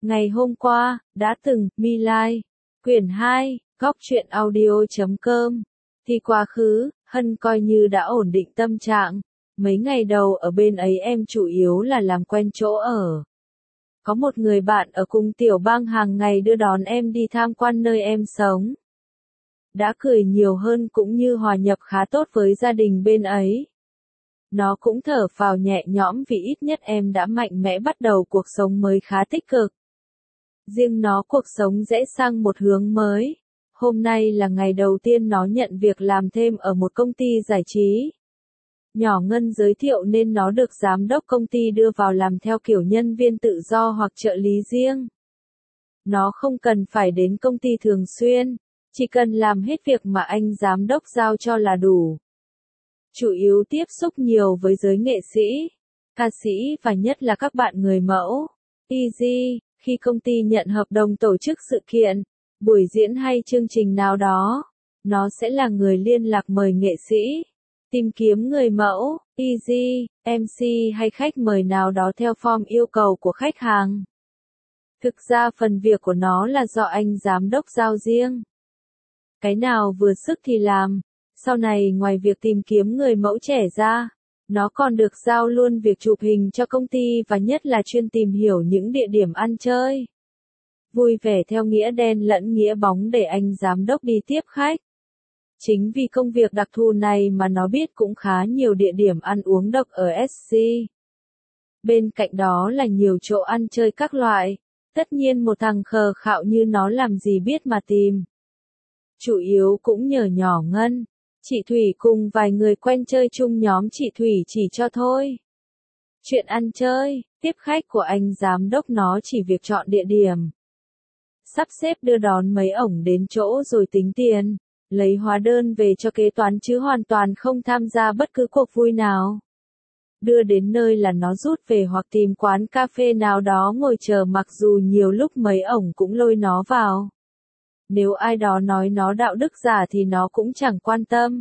Ngày hôm qua, đã từng, My Lai, quyển 2, góc truyện audio.com. Thì quá khứ, Hân coi như đã ổn định tâm trạng. Mấy ngày đầu ở bên ấy em chủ yếu là làm quen chỗ ở. Có một người bạn ở cùng tiểu bang hàng ngày đưa đón em đi tham quan nơi em sống. Đã cười nhiều hơn cũng như hòa nhập khá tốt với gia đình bên ấy. Nó cũng thở phào nhẹ nhõm vì ít nhất em đã mạnh mẽ bắt đầu cuộc sống mới khá tích cực. Riêng nó cuộc sống rẽ sang một hướng mới. Hôm nay là ngày đầu tiên nó nhận việc làm thêm ở một công ty giải trí. Nhỏ Ngân giới thiệu nên nó được giám đốc công ty đưa vào làm theo kiểu nhân viên tự do hoặc trợ lý riêng. Nó không cần phải đến công ty thường xuyên, chỉ cần làm hết việc mà anh giám đốc giao cho là đủ. Chủ yếu tiếp xúc nhiều với giới nghệ sĩ, ca sĩ và nhất là các bạn người mẫu. Easy, khi công ty nhận hợp đồng tổ chức sự kiện, buổi diễn hay chương trình nào đó, nó sẽ là người liên lạc mời nghệ sĩ, tìm kiếm người mẫu, Easy, MC hay khách mời nào đó theo form yêu cầu của khách hàng. Thực ra phần việc của nó là do anh giám đốc giao riêng. Cái nào vừa sức thì làm. Sau này ngoài việc tìm kiếm người mẫu trẻ ra, nó còn được giao luôn việc chụp hình cho công ty và nhất là chuyên tìm hiểu những địa điểm ăn chơi. Vui vẻ theo nghĩa đen lẫn nghĩa bóng để anh giám đốc đi tiếp khách. Chính vì công việc đặc thù này mà nó biết cũng khá nhiều địa điểm ăn uống độc ở SC. Bên cạnh đó là nhiều chỗ ăn chơi các loại. Tất nhiên một thằng khờ khạo như nó làm gì biết mà tìm. Chủ yếu cũng nhờ nhỏ Ngân. Chị Thủy cùng vài người quen chơi chung nhóm chị Thủy chỉ cho thôi. Chuyện ăn chơi, tiếp khách của anh giám đốc nó chỉ việc chọn địa điểm. Sắp xếp đưa đón mấy ổng đến chỗ rồi tính tiền, lấy hóa đơn về cho kế toán chứ hoàn toàn không tham gia bất cứ cuộc vui nào. Đưa đến nơi là nó rút về hoặc tìm quán cà phê nào đó ngồi chờ mặc dù nhiều lúc mấy ổng cũng lôi nó vào. Nếu ai đó nói nó đạo đức giả thì nó cũng chẳng quan tâm.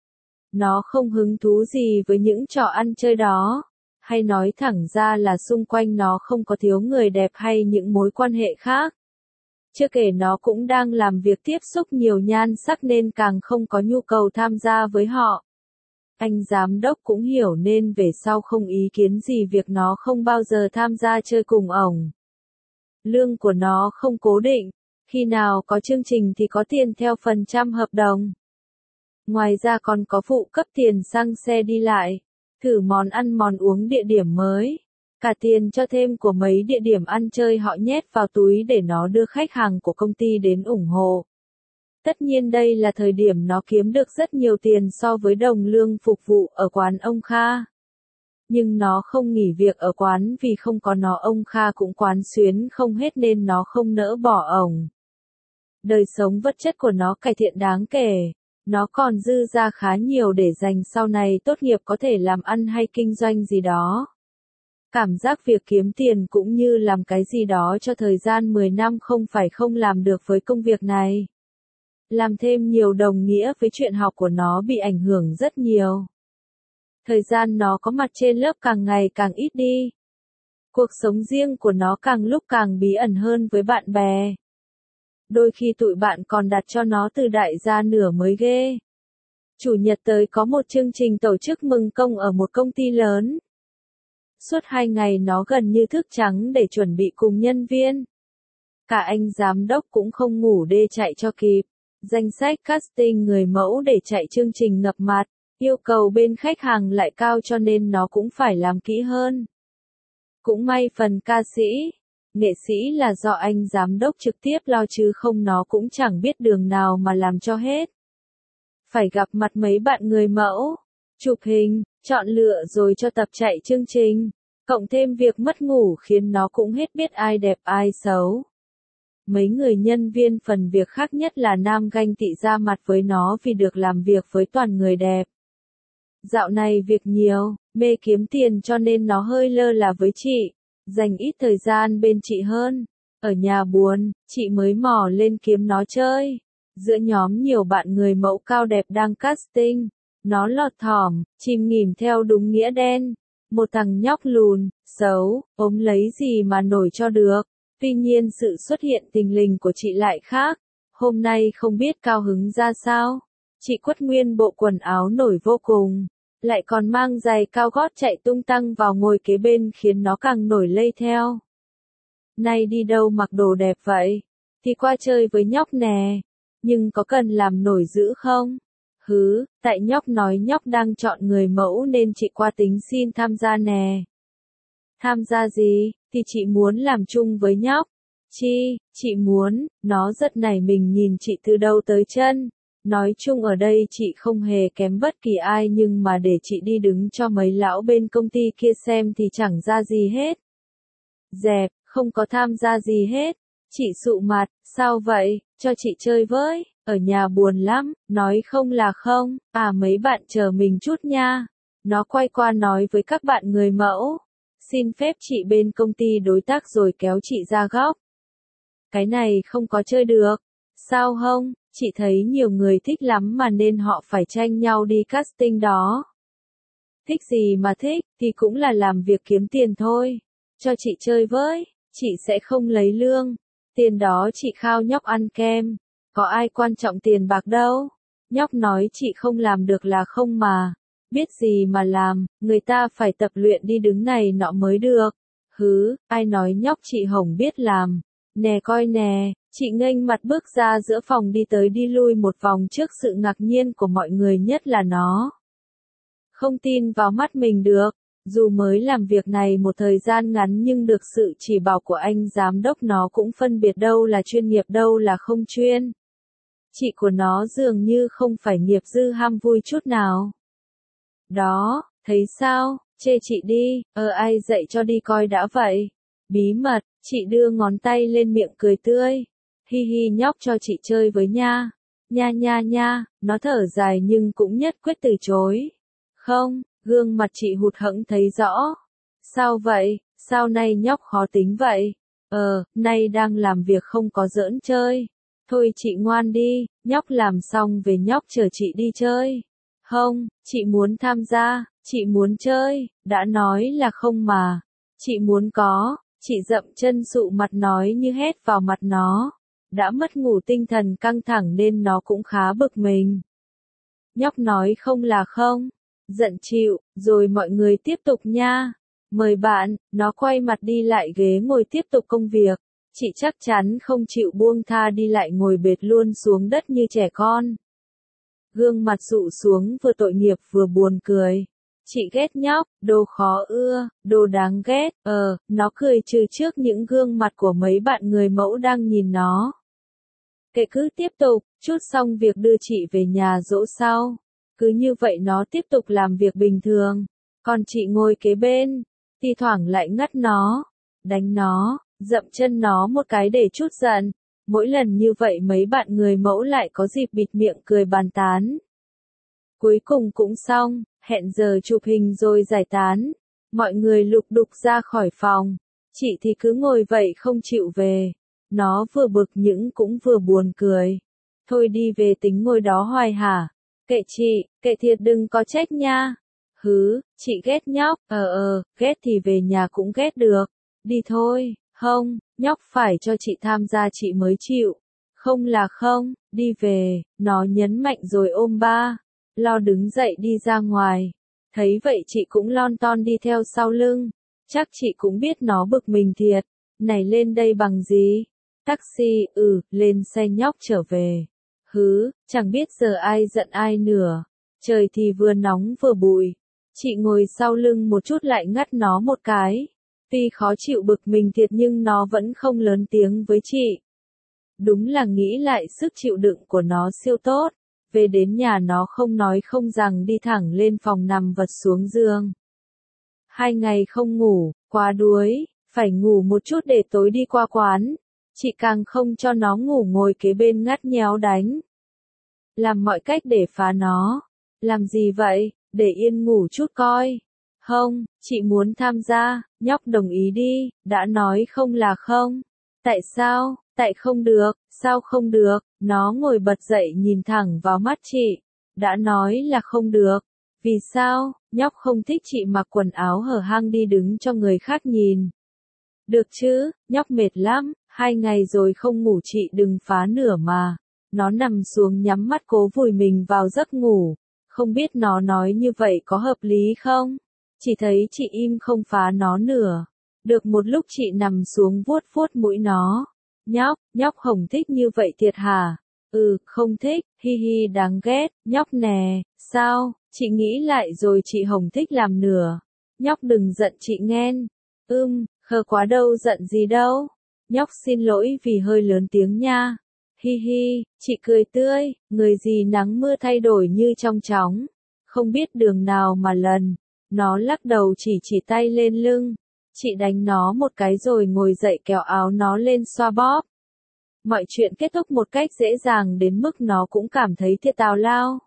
Nó không hứng thú gì với những trò ăn chơi đó. Hay nói thẳng ra là xung quanh nó không có thiếu người đẹp hay những mối quan hệ khác. Chưa kể nó cũng đang làm việc tiếp xúc nhiều nhan sắc nên càng không có nhu cầu tham gia với họ. Anh giám đốc cũng hiểu nên về sau không ý kiến gì việc nó không bao giờ tham gia chơi cùng ổng. Lương của nó không cố định. Khi nào có chương trình thì có tiền theo phần trăm hợp đồng. Ngoài ra còn có phụ cấp tiền xăng xe đi lại, thử món ăn món uống địa điểm mới. Cả tiền cho thêm của mấy địa điểm ăn chơi họ nhét vào túi để nó đưa khách hàng của công ty đến ủng hộ. Tất nhiên đây là thời điểm nó kiếm được rất nhiều tiền so với đồng lương phục vụ ở quán ông Kha. Nhưng nó không nghỉ việc ở quán vì không có nó ông Kha cũng quán xuyến không hết nên nó không nỡ bỏ ổng. Đời sống vật chất của nó cải thiện đáng kể. Nó còn dư ra khá nhiều để dành sau này tốt nghiệp có thể làm ăn hay kinh doanh gì đó. Cảm giác việc kiếm tiền cũng như làm cái gì đó cho thời gian 10 năm không phải không làm được với công việc này. Làm thêm nhiều đồng nghĩa với chuyện học của nó bị ảnh hưởng rất nhiều. Thời gian nó có mặt trên lớp càng ngày càng ít đi. Cuộc sống riêng của nó càng lúc càng bí ẩn hơn với bạn bè. Đôi khi tụi bạn còn đặt cho nó từ đại gia nửa mới ghê. Chủ nhật tới có một chương trình tổ chức mừng công ở một công ty lớn. Suốt 2 ngày nó gần như thức trắng để chuẩn bị cùng nhân viên. Cả anh giám đốc cũng không ngủ đê chạy cho kịp. Danh sách casting người mẫu để chạy chương trình ngập mặt. Yêu cầu bên khách hàng lại cao cho nên nó cũng phải làm kỹ hơn. Cũng may phần ca sĩ, nghệ sĩ là do anh giám đốc trực tiếp lo chứ không nó cũng chẳng biết đường nào mà làm cho hết. Phải gặp mặt mấy bạn người mẫu, chụp hình, chọn lựa rồi cho tập chạy chương trình, cộng thêm việc mất ngủ khiến nó cũng hết biết ai đẹp ai xấu. Mấy người nhân viên phần việc khác nhất là nam ganh tị ra mặt với nó vì được làm việc với toàn người đẹp. Dạo này việc nhiều, mê kiếm tiền cho nên nó hơi lơ là với chị, dành ít thời gian bên chị hơn. Ở nhà buồn, chị mới mò lên kiếm nó chơi. Giữa nhóm nhiều bạn người mẫu cao đẹp đang casting, nó lọt thỏm, chìm nghỉm theo đúng nghĩa đen. Một thằng nhóc lùn, xấu, ốm lấy gì mà nổi cho được. Tuy nhiên sự xuất hiện thình lình của chị lại khác. Hôm nay không biết cao hứng ra sao. Chị quất nguyên bộ quần áo nổi vô cùng. Lại còn mang giày cao gót chạy tung tăng vào ngồi kế bên khiến nó càng nổi lây theo. Nay đi đâu mặc đồ đẹp vậy? Thì qua chơi với nhóc nè. Nhưng có cần làm nổi dữ không? Hứ, tại nhóc nói nhóc đang chọn người mẫu nên chị qua tính xin tham gia nè. Tham gia gì? Thì chị muốn làm chung với nhóc. Chị muốn, nó rất nảy mình nhìn chị từ đầu tới chân. Nói chung ở đây chị không hề kém bất kỳ ai nhưng mà để chị đi đứng cho mấy lão bên công ty kia xem thì chẳng ra gì hết. Dẹp, không có tham gia gì hết. Chị sụ mặt, sao vậy, cho chị chơi với, ở nhà buồn lắm, nói không là không, mấy bạn chờ mình chút nha. Nó quay qua nói với các bạn người mẫu. Xin phép chị bên công ty đối tác rồi kéo chị ra góc. Cái này không có chơi được. Sao không? Chị thấy nhiều người thích lắm mà nên họ phải tranh nhau đi casting đó. Thích gì mà thích, thì cũng là làm việc kiếm tiền thôi. Cho chị chơi với, chị sẽ không lấy lương. Tiền đó chị khao nhóc ăn kem. Có ai quan trọng tiền bạc đâu. Nhóc nói chị không làm được là không mà. Biết gì mà làm, người ta phải tập luyện đi đứng này nọ mới được. Hứ, ai nói nhóc chị Hồng biết làm. Nè coi nè, chị nghênh mặt bước ra giữa phòng đi tới đi lui một vòng trước sự ngạc nhiên của mọi người nhất là nó. Không tin vào mắt mình được, dù mới làm việc này một thời gian ngắn nhưng được sự chỉ bảo của anh giám đốc nó cũng phân biệt đâu là chuyên nghiệp đâu là không chuyên. Chị của nó dường như không phải nghiệp dư ham vui chút nào. Đó, thấy sao, chê chị đi, ai dạy cho đi coi đã vậy. Bí mật, chị đưa ngón tay lên miệng cười tươi. Hi hi nhóc cho chị chơi với nha. Nha nha nha, nó thở dài nhưng cũng nhất quyết từ chối. Không, gương mặt chị hụt hẫng thấy rõ. Sao vậy, sao nay nhóc khó tính vậy? Nay đang làm việc không có giỡn chơi. Thôi chị ngoan đi, nhóc làm xong về nhóc chờ chị đi chơi. Không, chị muốn tham gia, chị muốn chơi, đã nói là không mà. Chị muốn có, chị dậm chân sụ mặt nói như hét vào mặt nó. Đã mất ngủ tinh thần căng thẳng nên nó cũng khá bực mình. Nhóc nói không là không, giận chịu, rồi mọi người tiếp tục nha. Mời bạn, nó quay mặt đi lại ghế ngồi tiếp tục công việc. Chị chắc chắn không chịu buông tha đi lại ngồi bệt luôn xuống đất như trẻ con. Gương mặt dụ xuống vừa tội nghiệp vừa buồn cười. Chị ghét nhóc, đồ khó ưa, đồ đáng ghét, nó cười trừ trước những gương mặt của mấy bạn người mẫu đang nhìn nó. Kệ cứ tiếp tục, chút xong việc đưa chị về nhà dỗ sau. Cứ như vậy nó tiếp tục làm việc bình thường. Còn chị ngồi kế bên, thi thoảng lại ngắt nó, đánh nó, dậm chân nó một cái để trút giận. Mỗi lần như vậy mấy bạn người mẫu lại có dịp bịt miệng cười bàn tán. Cuối cùng cũng xong, hẹn giờ chụp hình rồi giải tán. Mọi người lục đục ra khỏi phòng. Chị thì cứ ngồi vậy không chịu về. Nó vừa bực nhưng cũng vừa buồn cười. Thôi đi về tính ngồi đó hoài hả? Kệ chị, kệ thiệt đừng có trách nha. Hứ, chị ghét nhóc, ghét thì về nhà cũng ghét được. Đi thôi, không, nhóc phải cho chị tham gia chị mới chịu. Không là không, đi về, nó nhấn mạnh rồi ôm ba. Lo đứng dậy đi ra ngoài. Thấy vậy chị cũng lon ton đi theo sau lưng. Chắc chị cũng biết nó bực mình thiệt. Này lên đây bằng gì? Taxi, lên xe nhóc trở về. Hứ, chẳng biết giờ ai giận ai nữa. Trời thì vừa nóng vừa bụi. Chị ngồi sau lưng một chút lại ngắt nó một cái. Tuy khó chịu bực mình thiệt nhưng nó vẫn không lớn tiếng với chị. Đúng là nghĩ lại sức chịu đựng của nó siêu tốt. Về đến nhà nó không nói không rằng đi thẳng lên phòng nằm vật xuống giường. 2 ngày không ngủ, quá đuối, phải ngủ một chút để tối đi qua quán. Chị càng không cho nó ngủ ngồi kế bên ngắt nhéo đánh. Làm mọi cách để phá nó. Làm gì vậy, để yên ngủ chút coi. Không, chị muốn tham gia, nhóc đồng ý đi, đã nói không là không. Tại sao, tại không được, sao không được, nó ngồi bật dậy nhìn thẳng vào mắt chị. Đã nói là không được. Vì sao, nhóc không thích chị mặc quần áo hở hang đi đứng cho người khác nhìn. Được chứ, nhóc mệt lắm, 2 ngày rồi không ngủ chị đừng phá nửa mà. Nó nằm xuống nhắm mắt cố vùi mình vào giấc ngủ. Không biết nó nói như vậy có hợp lý không? Chỉ thấy chị im không phá nó nửa. Được một lúc chị nằm xuống vuốt vuốt mũi nó. Nhóc Hồng thích như vậy thiệt hả? Không thích, hi hi đáng ghét, nhóc nè, sao, chị nghĩ lại rồi chị Hồng thích làm nửa. Nhóc đừng giận chị nghen. Khờ quá đâu giận gì đâu. Nhóc xin lỗi vì hơi lớn tiếng nha. Hi hi, chị cười tươi, người gì nắng mưa thay đổi như trong chóng. Không biết đường nào mà lần. Nó lắc đầu chỉ tay lên lưng. Chị đánh nó một cái rồi ngồi dậy kéo áo nó lên xoa bóp. Mọi chuyện kết thúc một cách dễ dàng đến mức nó cũng cảm thấy thiệt tào lao.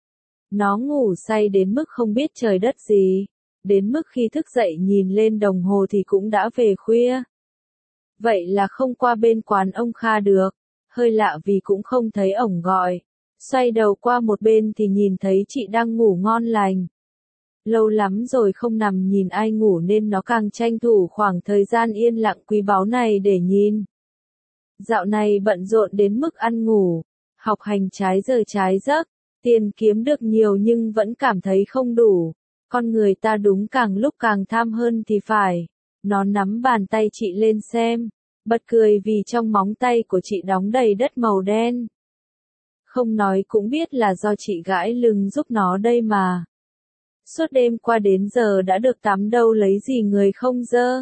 Nó ngủ say đến mức không biết trời đất gì. Đến mức khi thức dậy nhìn lên đồng hồ thì cũng đã về khuya. Vậy là không qua bên quán ông Kha được. Hơi lạ vì cũng không thấy ổng gọi. Xoay đầu qua một bên thì nhìn thấy chị đang ngủ ngon lành. Lâu lắm rồi không nằm nhìn ai ngủ nên nó càng tranh thủ khoảng thời gian yên lặng quý báu này để nhìn. Dạo này bận rộn đến mức ăn ngủ, học hành trái giờ trái giấc, tiền kiếm được nhiều nhưng vẫn cảm thấy không đủ. Con người ta đúng càng lúc càng tham hơn thì phải. Nó nắm bàn tay chị lên xem, bật cười vì trong móng tay của chị đóng đầy đất màu đen. Không nói cũng biết là do chị gãi lưng giúp nó đây mà. Suốt đêm qua đến giờ đã được tắm đâu lấy gì người không dơ.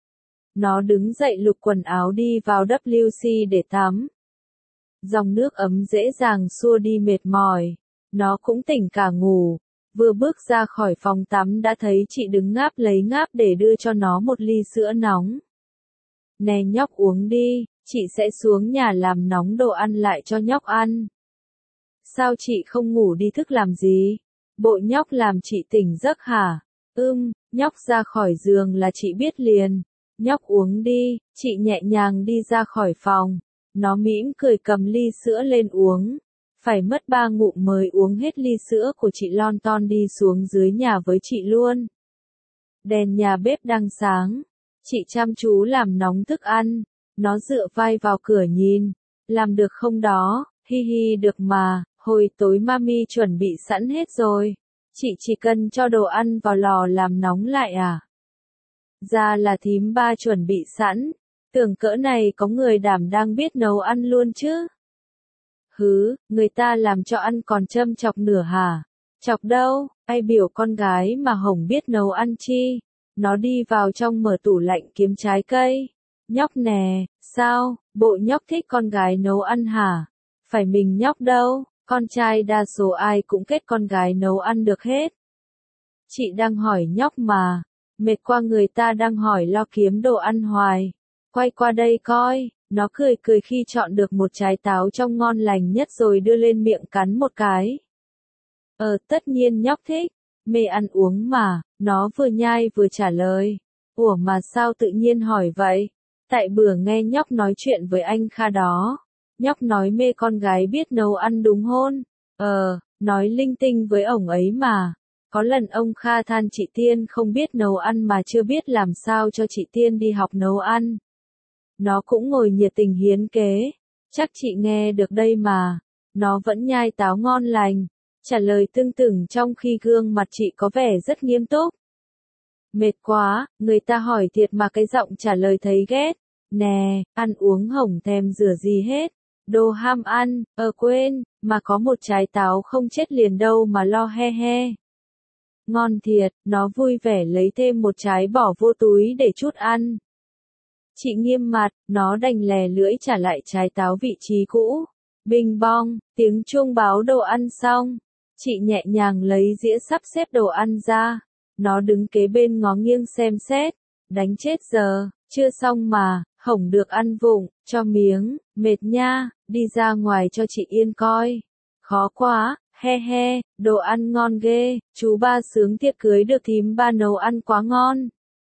Nó đứng dậy lục quần áo đi vào WC để tắm. Dòng nước ấm dễ dàng xua đi mệt mỏi. Nó cũng tỉnh cả ngủ. Vừa bước ra khỏi phòng tắm đã thấy chị đứng ngáp lấy ngáp để đưa cho nó một ly sữa nóng. Nè nhóc uống đi, chị sẽ xuống nhà làm nóng đồ ăn lại cho nhóc ăn. Sao chị không ngủ đi thức làm gì? Bộ nhóc làm chị tỉnh giấc hả? Nhóc ra khỏi giường là chị biết liền. Nhóc uống đi, chị nhẹ nhàng đi ra khỏi phòng. Nó mỉm cười cầm ly sữa lên uống. Phải mất 3 ngụm mới uống hết ly sữa của chị lon ton đi xuống dưới nhà với chị luôn. Đèn nhà bếp đang sáng. Chị chăm chú làm nóng thức ăn. Nó dựa vai vào cửa nhìn. Làm được không đó? Hi hi được mà, hồi tối mami chuẩn bị sẵn hết rồi. Chị chỉ cần cho đồ ăn vào lò làm nóng lại à? Ra là thím ba chuẩn bị sẵn. Tưởng cỡ này có người đảm đang biết nấu ăn luôn chứ. Người ta làm cho ăn còn châm chọc nửa hả? Chọc đâu, ai biểu con gái mà Hồng biết nấu ăn chi. Nó đi vào trong mở tủ lạnh kiếm trái cây. Nhóc nè, sao, bộ nhóc thích con gái nấu ăn hả? Phải mình nhóc đâu, con trai đa số ai cũng kết con gái nấu ăn được hết. Chị đang hỏi nhóc mà, mệt qua người ta đang hỏi lo kiếm đồ ăn hoài. Quay qua đây coi, nó cười cười khi chọn được một trái táo trong ngon lành nhất rồi đưa lên miệng cắn một cái. Tất nhiên nhóc thích, mê ăn uống mà, nó vừa nhai vừa trả lời. Ủa mà sao tự nhiên hỏi vậy? Tại bữa nghe nhóc nói chuyện với anh Kha đó. Nhóc nói mê con gái biết nấu ăn đúng hôn. Nói linh tinh với ổng ấy mà. Có lần ông Kha than chị Tiên không biết nấu ăn mà chưa biết làm sao cho chị Tiên đi học nấu ăn. Nó cũng ngồi nhiệt tình hiến kế. Chắc chị nghe được đây mà. Nó vẫn nhai táo ngon lành. Trả lời tưng tửng trong khi gương mặt chị có vẻ rất nghiêm túc. Mệt quá, người ta hỏi thiệt mà cái giọng trả lời thấy ghét. Nè, ăn uống Hồng thèm rửa gì hết. Đồ ham ăn, quên, mà có một trái táo không chết liền đâu mà lo he he. Ngon thiệt, nó vui vẻ lấy thêm một trái bỏ vô túi để chút ăn. Chị nghiêm mặt, nó đành lè lưỡi trả lại trái táo vị trí cũ. Bing bong, tiếng chuông báo đồ ăn xong. Chị nhẹ nhàng lấy dĩa sắp xếp đồ ăn ra. Nó đứng kế bên ngó nghiêng xem xét. Đánh chết giờ, chưa xong mà, Hồng được ăn vụng, cho miếng, mệt nha, đi ra ngoài cho chị Yên coi. Khó quá, he he, đồ ăn ngon ghê, chú ba sướng tiệc cưới được thím ba nấu ăn quá ngon.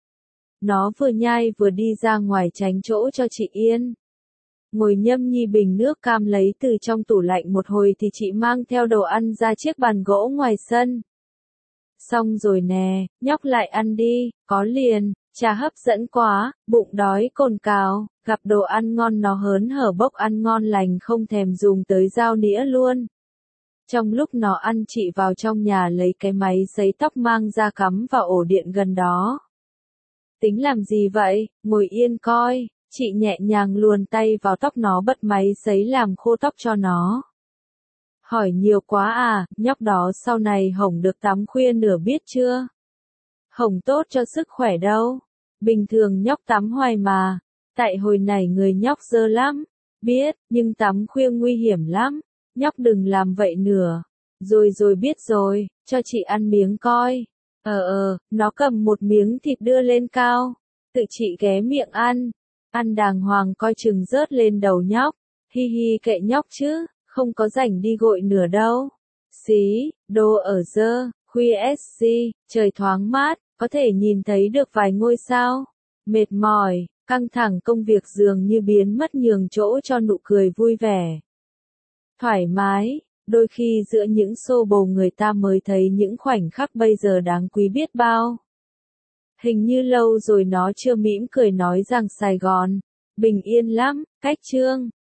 Nó vừa nhai vừa đi ra ngoài tránh chỗ cho chị Yên. Ngồi nhâm nhi bình nước cam lấy từ trong tủ lạnh một hồi thì chị mang theo đồ ăn ra chiếc bàn gỗ ngoài sân. Xong rồi nè, nhóc lại ăn đi, có liền, Trà hấp dẫn quá, bụng đói cồn cào, gặp đồ ăn ngon nó hớn hở bốc ăn ngon lành không thèm dùng tới dao nĩa luôn. Trong lúc nó ăn chị vào trong nhà lấy cái máy sấy tóc mang ra cắm vào ổ điện gần đó. Tính làm gì vậy, ngồi yên coi, chị nhẹ nhàng luồn tay vào tóc nó bật máy sấy làm khô tóc cho nó. Hỏi nhiều quá à, nhóc đó sau này Hồng được tắm khuya nửa biết chưa? Hồng tốt cho sức khỏe đâu. Bình thường nhóc tắm hoài mà. Tại hồi này người nhóc dơ lắm. Biết, nhưng tắm khuya nguy hiểm lắm. Nhóc đừng làm vậy nữa. Rồi biết rồi, cho chị ăn miếng coi. Nó cầm một miếng thịt đưa lên cao. Tự chị ghé miệng ăn. Ăn đàng hoàng coi chừng rớt lên đầu nhóc. Hi hi kệ nhóc chứ, không có rảnh đi gội nửa đâu. Xí, đồ ở dơ, khuya SC, trời thoáng mát, có thể nhìn thấy được vài ngôi sao. Mệt mỏi, căng thẳng công việc dường như biến mất nhường chỗ cho nụ cười vui vẻ. Thoải mái, đôi khi giữa những xô bồ người ta mới thấy những khoảnh khắc bây giờ đáng quý biết bao. Hình như lâu rồi nó chưa mỉm cười nói rằng Sài Gòn bình yên lắm, cách Trương